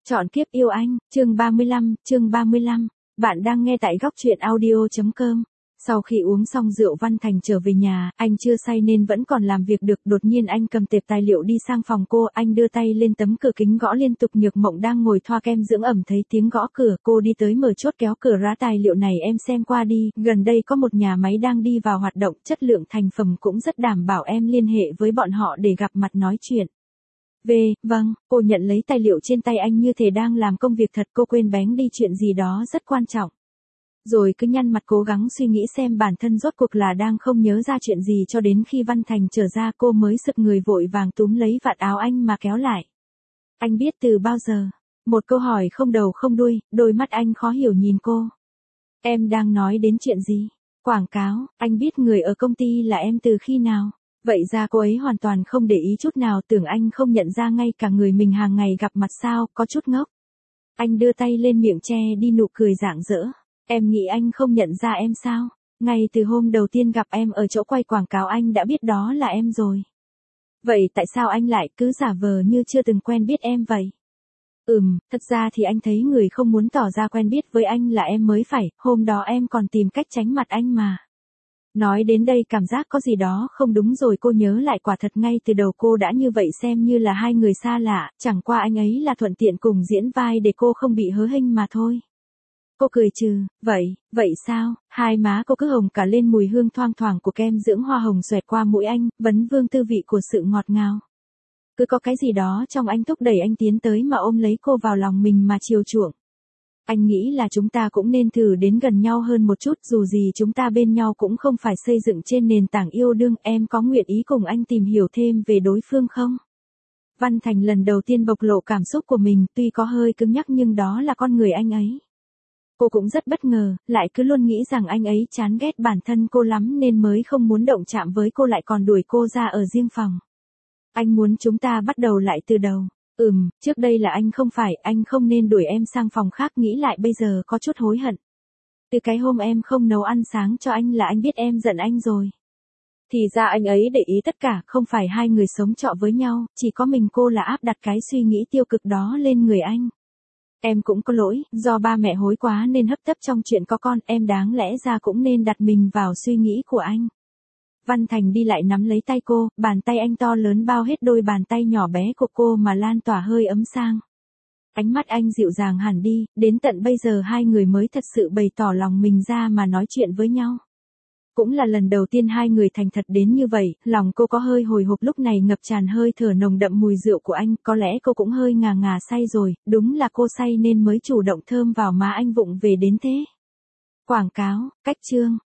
Chọn kiếp yêu anh, chương 35. Bạn đang nghe tại góc truyện audio.com. Sau khi uống xong rượu Văn Thành trở về nhà, anh chưa say nên vẫn còn làm việc được. Đột nhiên anh cầm tệp tài liệu đi sang phòng cô, anh đưa tay lên tấm cửa kính gõ liên tục. Nhược Mộng đang ngồi thoa kem dưỡng ẩm thấy tiếng gõ cửa, cô đi tới mở chốt kéo cửa ra. Tài liệu này em xem qua đi, gần đây có một nhà máy đang đi vào hoạt động, chất lượng thành phẩm cũng rất đảm bảo, em liên hệ với bọn họ để gặp mặt nói chuyện. Vâng, cô nhận lấy tài liệu trên tay anh như thể đang làm công việc thật, cô quên bén đi chuyện gì đó rất quan trọng. Rồi cứ nhăn mặt cố gắng suy nghĩ xem bản thân rốt cuộc là đang không nhớ ra chuyện gì, cho đến khi Văn Thành trở ra cô mới sực người, vội vàng túm lấy vạt áo anh mà kéo lại. Anh biết từ bao giờ? Một câu hỏi không đầu không đuôi, đôi mắt anh khó hiểu nhìn cô. Em đang nói đến chuyện gì? Quảng cáo, anh biết người ở công ty là em từ khi nào? Vậy ra cô ấy hoàn toàn không để ý chút nào, tưởng anh không nhận ra ngay cả người mình hàng ngày gặp mặt sao, có chút ngốc. Anh đưa tay lên miệng che đi nụ cười rạng rỡ. Em nghĩ anh không nhận ra em sao? Ngay từ hôm đầu tiên gặp em ở chỗ quay quảng cáo anh đã biết đó là em rồi. Vậy tại sao anh lại cứ giả vờ như chưa từng quen biết em vậy? Thật ra thì anh thấy người không muốn tỏ ra quen biết với anh là em mới phải, hôm đó em còn tìm cách tránh mặt anh mà. Nói đến đây cảm giác có gì đó không đúng rồi, cô nhớ lại quả thật ngay từ đầu cô đã như vậy, xem như là hai người xa lạ, chẳng qua anh ấy là thuận tiện cùng diễn vai để cô không bị hớ hênh mà thôi. Cô cười trừ, vậy sao? Hai má cô cứ hồng cả lên, mùi hương thoang thoảng của kem dưỡng hoa hồng xoẹt qua mũi anh, vấn vương tư vị của sự ngọt ngào. Cứ có cái gì đó trong anh thúc đẩy anh tiến tới mà ôm lấy cô vào lòng mình mà chiều chuộng. Anh nghĩ là chúng ta cũng nên thử đến gần nhau hơn một chút, dù gì chúng ta bên nhau cũng không phải xây dựng trên nền tảng yêu đương, em có nguyện ý cùng anh tìm hiểu thêm về đối phương không? Văn Thành lần đầu tiên bộc lộ cảm xúc của mình, tuy có hơi cứng nhắc nhưng đó là con người anh ấy. Cô cũng rất bất ngờ, lại cứ luôn nghĩ rằng anh ấy chán ghét bản thân cô lắm nên mới không muốn động chạm với cô, lại còn đuổi cô ra ở riêng phòng. Anh muốn chúng ta bắt đầu lại từ đầu. Trước đây là anh không nên đuổi em sang phòng khác, nghĩ lại bây giờ có chút hối hận. Từ cái hôm em không nấu ăn sáng cho anh là anh biết em giận anh rồi. Thì ra anh ấy để ý tất cả, không phải hai người sống trọ với nhau, chỉ có mình cô là áp đặt cái suy nghĩ tiêu cực đó lên người anh. Em cũng có lỗi, do ba mẹ hối quá nên hấp tấp trong chuyện có con, em đáng lẽ ra cũng nên đặt mình vào suy nghĩ của anh. Văn Thành đi lại nắm lấy tay cô, bàn tay anh to lớn bao hết đôi bàn tay nhỏ bé của cô mà lan tỏa hơi ấm sang. Ánh mắt anh dịu dàng hẳn đi, đến tận bây giờ hai người mới thật sự bày tỏ lòng mình ra mà nói chuyện với nhau. Cũng là lần đầu tiên hai người thành thật đến như vậy, lòng cô có hơi hồi hộp, lúc này ngập tràn hơi thở nồng đậm mùi rượu của anh, có lẽ cô cũng hơi ngà ngà say rồi, đúng là cô say nên mới chủ động thơm vào má anh vụng về đến thế. Quảng cáo, cách chương.